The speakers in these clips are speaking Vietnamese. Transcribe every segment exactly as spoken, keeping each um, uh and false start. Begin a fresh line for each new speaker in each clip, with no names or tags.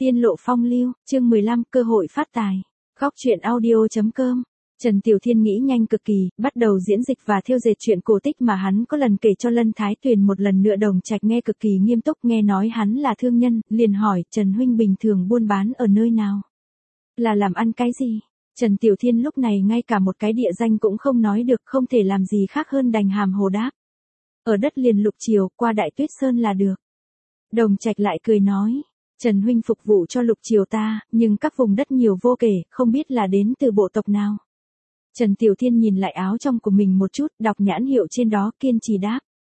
Tiên lộ phong lưu, chương mười lăm, cơ hội phát tài. Góc truyện audio chấm com. Trần Tiểu Thiên nghĩ nhanh cực kỳ, bắt đầu diễn dịch và thêu dệt chuyện cổ tích mà hắn có lần kể cho Lân Thái Tuyền một lần nữa. Đồng Trạch nghe cực kỳ nghiêm túc, nghe nói hắn là thương nhân, liền hỏi, Trần huynh bình thường buôn bán ở nơi nào? Là làm ăn cái gì? Trần Tiểu Thiên lúc này ngay cả một cái địa danh cũng không nói được, không thể làm gì khác hơn đành hàm hồ đáp. Ở đất liền Lục Triều, qua Đại Tuyết Sơn là được. Đồng Trạch lại cười nói. Trần huynh phục vụ cho Lục Triều ta, nhưng các vùng đất nhiều vô kể, không biết là đến từ bộ tộc nào. Trần Tiểu Thiên nhìn lại áo trong của mình một chút, đọc nhãn hiệu trên đó, kiên trì đáp.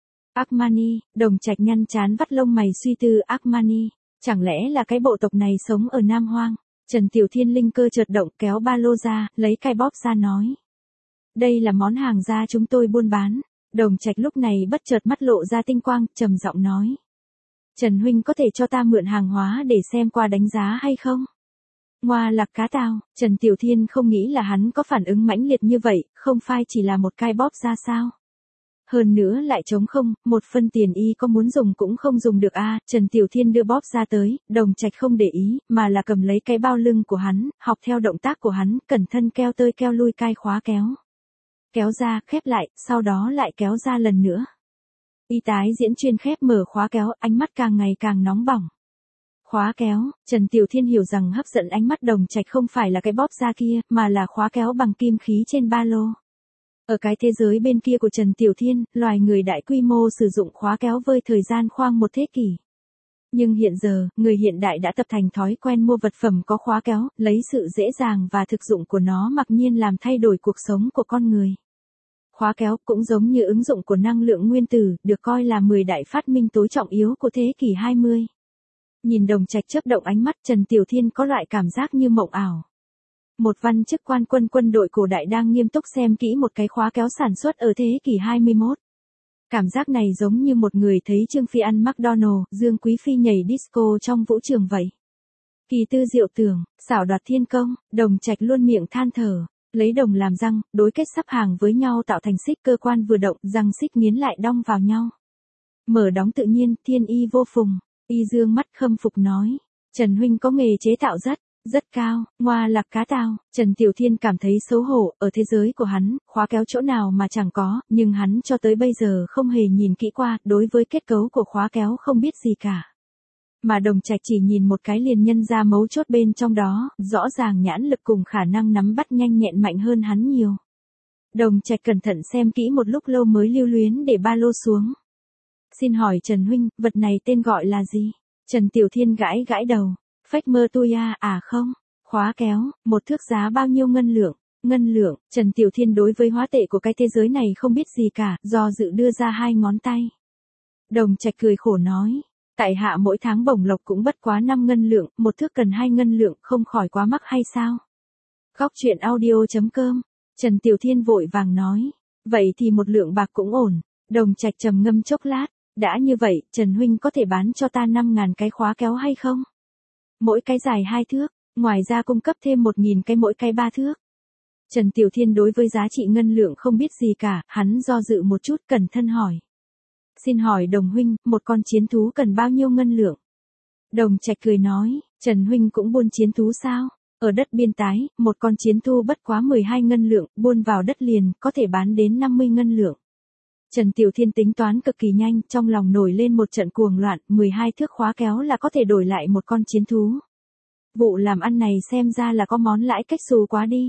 Armani. Đồng Trạch nhăn trán vắt lông mày suy tư. Armani, chẳng lẽ là cái bộ tộc này sống ở Nam Hoang? Trần Tiểu Thiên linh cơ chợt động, kéo ba lô ra, lấy cái bóp ra nói. Đây là món hàng da chúng tôi buôn bán. Đồng Trạch lúc này bất chợt mắt lộ ra tinh quang, trầm giọng nói. Trần huynh có thể cho ta mượn hàng hóa để xem qua đánh giá hay không? Ngoa lạc cá tao, Trần Tiểu Thiên không nghĩ là hắn có phản ứng mãnh liệt như vậy, không phải chỉ là một cái bóp ra sao? Hơn nữa lại trống không, một phân tiền y có muốn dùng cũng không dùng được a. À, Trần Tiểu Thiên đưa bóp ra tới, Đồng Trạch không để ý, mà là cầm lấy cái bao lưng của hắn, học theo động tác của hắn, cẩn thận keo tơi keo lui cai khóa kéo. Kéo ra, khép lại, sau đó lại kéo ra lần nữa. Y tái diễn chuyên khép mở khóa kéo, ánh mắt càng ngày càng nóng bỏng. Khóa kéo, Trần Tiểu Thiên hiểu rằng hấp dẫn ánh mắt Đồng Trạch không phải là cái bóp ra kia, mà là khóa kéo bằng kim khí trên ba lô. Ở cái thế giới bên kia của Trần Tiểu Thiên, loài người đại quy mô sử dụng khóa kéo với thời gian khoang một thế kỷ. Nhưng hiện giờ, người hiện đại đã tập thành thói quen mua vật phẩm có khóa kéo, lấy sự dễ dàng và thực dụng của nó mặc nhiên làm thay đổi cuộc sống của con người. Khóa kéo cũng giống như ứng dụng của năng lượng nguyên tử, được coi là mười đại phát minh tối trọng yếu của thế kỷ hai mươi. Nhìn Đồng Trạch chớp động ánh mắt, Trần Tiểu Thiên có loại cảm giác như mộng ảo. Một văn chức quan quân quân đội cổ đại đang nghiêm túc xem kỹ một cái khóa kéo sản xuất ở thế kỷ hai mươi mốt. Cảm giác này giống như một người thấy Trương Phi ăn McDonald, Dương Quý Phi nhảy disco trong vũ trường vậy. Kỳ tư diệu tưởng, xảo đoạt thiên công, Đồng Trạch luôn miệng than thở. Lấy đồng làm răng, đối kết sắp hàng với nhau tạo thành xích, cơ quan vừa động, răng xích nghiến lại đong vào nhau. Mở đóng tự nhiên, thiên y vô phùng. Y dương mắt khâm phục nói. Trần huynh có nghề chế tạo rất, rất cao, ngoa lạc cá tao. Trần Tiểu Thiên cảm thấy xấu hổ, ở thế giới của hắn, khóa kéo chỗ nào mà chẳng có, nhưng hắn cho tới bây giờ không hề nhìn kỹ qua, đối với kết cấu của khóa kéo không biết gì cả. Mà Đồng Trạch chỉ nhìn một cái liền nhân ra mấu chốt bên trong đó, rõ ràng nhãn lực cùng khả năng nắm bắt nhanh nhẹn mạnh hơn hắn nhiều. Đồng Trạch cẩn thận xem kỹ một lúc lâu mới lưu luyến để ba lô xuống. Xin hỏi Trần huynh, vật này tên gọi là gì? Trần Tiểu Thiên gãi gãi đầu. Phách mơ tôi à, à không, khóa kéo, một thước giá bao nhiêu ngân lượng? Ngân lượng, Trần Tiểu Thiên đối với hóa tệ của cái thế giới này không biết gì cả, do dự đưa ra hai ngón tay. Đồng Trạch cười khổ nói. Tại hạ mỗi tháng bổng lộc cũng bất quá năm ngân lượng, một thước cần hai ngân lượng, không khỏi quá mắc hay sao? Góc truyện audio chấm com. Trần Tiểu Thiên vội vàng nói. Vậy thì một lượng bạc cũng ổn. Đồng Trạch trầm ngâm chốc lát. Đã như vậy, Trần huynh có thể bán cho ta năm ngàn cái khóa kéo hay không? Mỗi cái dài hai thước, ngoài ra cung cấp thêm một nghìn cái mỗi cái ba thước. Trần Tiểu Thiên đối với giá trị ngân lượng không biết gì cả, hắn do dự một chút, cẩn thận hỏi. Xin hỏi Đồng huynh, một con chiến thú cần bao nhiêu ngân lượng? Đồng Trạch cười nói, Trần huynh cũng buôn chiến thú sao? Ở đất biên tái, một con chiến thú bất quá mười hai ngân lượng, buôn vào đất liền, có thể bán đến năm mươi ngân lượng. Trần Tiểu Thiên tính toán cực kỳ nhanh, trong lòng nổi lên một trận cuồng loạn, mười hai thước khóa kéo là có thể đổi lại một con chiến thú. Vụ làm ăn này xem ra là có món lãi cách xù quá đi.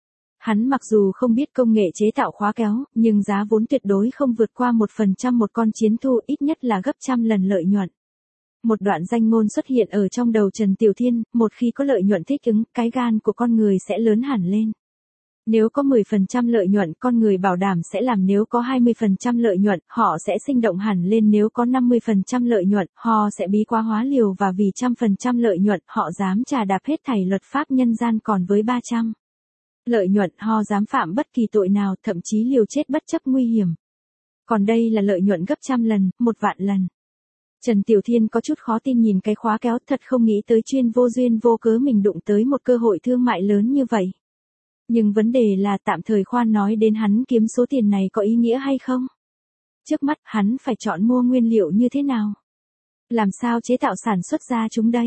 Hắn mặc dù không biết công nghệ chế tạo khóa kéo, nhưng giá vốn tuyệt đối không vượt qua một phần trăm một con chiến thú, ít nhất là gấp trăm lần lợi nhuận. Một đoạn danh ngôn xuất hiện ở trong đầu Trần Tiểu Thiên, một khi có lợi nhuận thích ứng, cái gan của con người sẽ lớn hẳn lên. Nếu có mười phần trăm lợi nhuận, con người bảo đảm sẽ làm, nếu có hai mươi phần trăm lợi nhuận, họ sẽ sinh động hẳn lên, nếu có năm mươi phần trăm lợi nhuận, họ sẽ bí quá hóa liều, và vì trăm phần trăm lợi nhuận, họ dám trà đạp hết thảy luật pháp nhân gian, còn với ba trăm lợi nhuận, họ dám phạm bất kỳ tội nào, thậm chí liều chết bất chấp nguy hiểm. Còn đây là lợi nhuận gấp trăm lần, một vạn lần. Trần Tiểu Thiên có chút khó tin nhìn cái khóa kéo, thật không nghĩ tới chuyên vô duyên vô cớ mình đụng tới một cơ hội thương mại lớn như vậy. Nhưng vấn đề là tạm thời khoan nói đến hắn kiếm số tiền này có ý nghĩa hay không. Trước mắt hắn phải chọn mua nguyên liệu như thế nào. Làm sao chế tạo sản xuất ra chúng đây.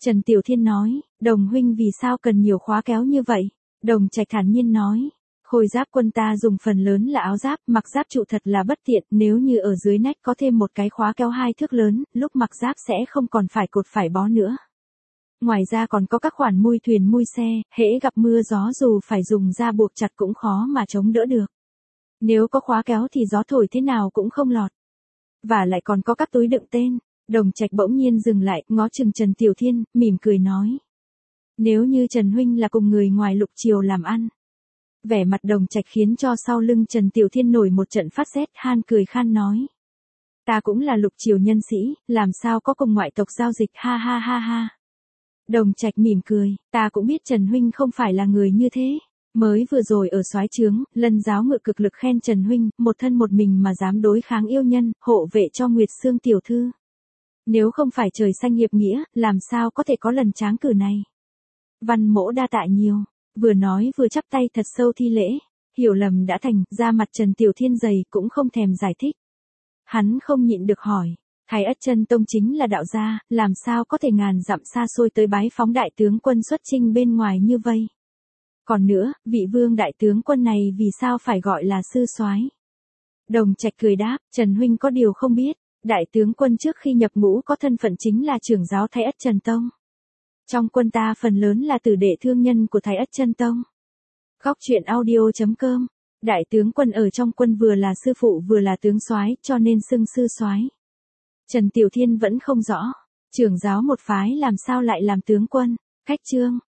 Trần Tiểu Thiên nói, Đồng huynh vì sao cần nhiều khóa kéo như vậy? Đồng Trạch thản nhiên nói, khôi giáp quân ta dùng phần lớn là áo giáp, mặc giáp trụ thật là bất tiện, nếu như ở dưới nách có thêm một cái khóa kéo hai thước lớn, lúc mặc giáp sẽ không còn phải cột phải bó nữa. Ngoài ra còn có các khoản mui thuyền mui xe, hễ gặp mưa gió dù phải dùng da buộc chặt cũng khó mà chống đỡ được. Nếu có khóa kéo thì gió thổi thế nào cũng không lọt. Và lại còn có các túi đựng tên. Đồng Trạch bỗng nhiên dừng lại, ngó chừng Trần Tiểu Thiên, mỉm cười nói. Nếu như Trần huynh là cùng người ngoài Lục Triều làm ăn. Vẻ mặt Đồng Trạch khiến cho sau lưng Trần Tiểu Thiên nổi một trận phát rét, han cười khan nói. Ta cũng là Lục Triều nhân sĩ, làm sao có cùng ngoại tộc giao dịch, ha ha ha ha. Đồng Trạch mỉm cười, ta cũng biết Trần huynh không phải là người như thế. Mới vừa rồi ở soái trướng, Lân giáo ngự cực lực khen Trần huynh, một thân một mình mà dám đối kháng yêu nhân, hộ vệ cho Nguyệt Sương tiểu thư. Nếu không phải trời xanh hiệp nghĩa, làm sao có thể có lần tráng cử này. Văn mỗ đa tạ nhiều, vừa nói vừa chắp tay thật sâu thi lễ, hiểu lầm đã thành, ra mặt Trần Tiểu Thiên dày cũng không thèm giải thích. Hắn không nhịn được hỏi, Thái Ất Chân Tông chính là đạo gia, làm sao có thể ngàn dặm xa xôi tới bái phóng đại tướng quân xuất chinh bên ngoài như vây. Còn nữa, vị vương đại tướng quân này vì sao phải gọi là sư soái? Đồng Trạch cười đáp, Trần huynh có điều không biết, đại tướng quân trước khi nhập ngũ có thân phận chính là trưởng giáo Thái Ất Trần Tông. Trong quân ta phần lớn là tử đệ thương nhân của Thái Ất Chân Tông. Góc truyện audio chấm com. Đại tướng quân ở trong quân vừa là sư phụ vừa là tướng soái, cho nên xưng sư soái. Trần Tiểu Thiên vẫn không rõ, trưởng giáo một phái làm sao lại làm tướng quân. Khách chương.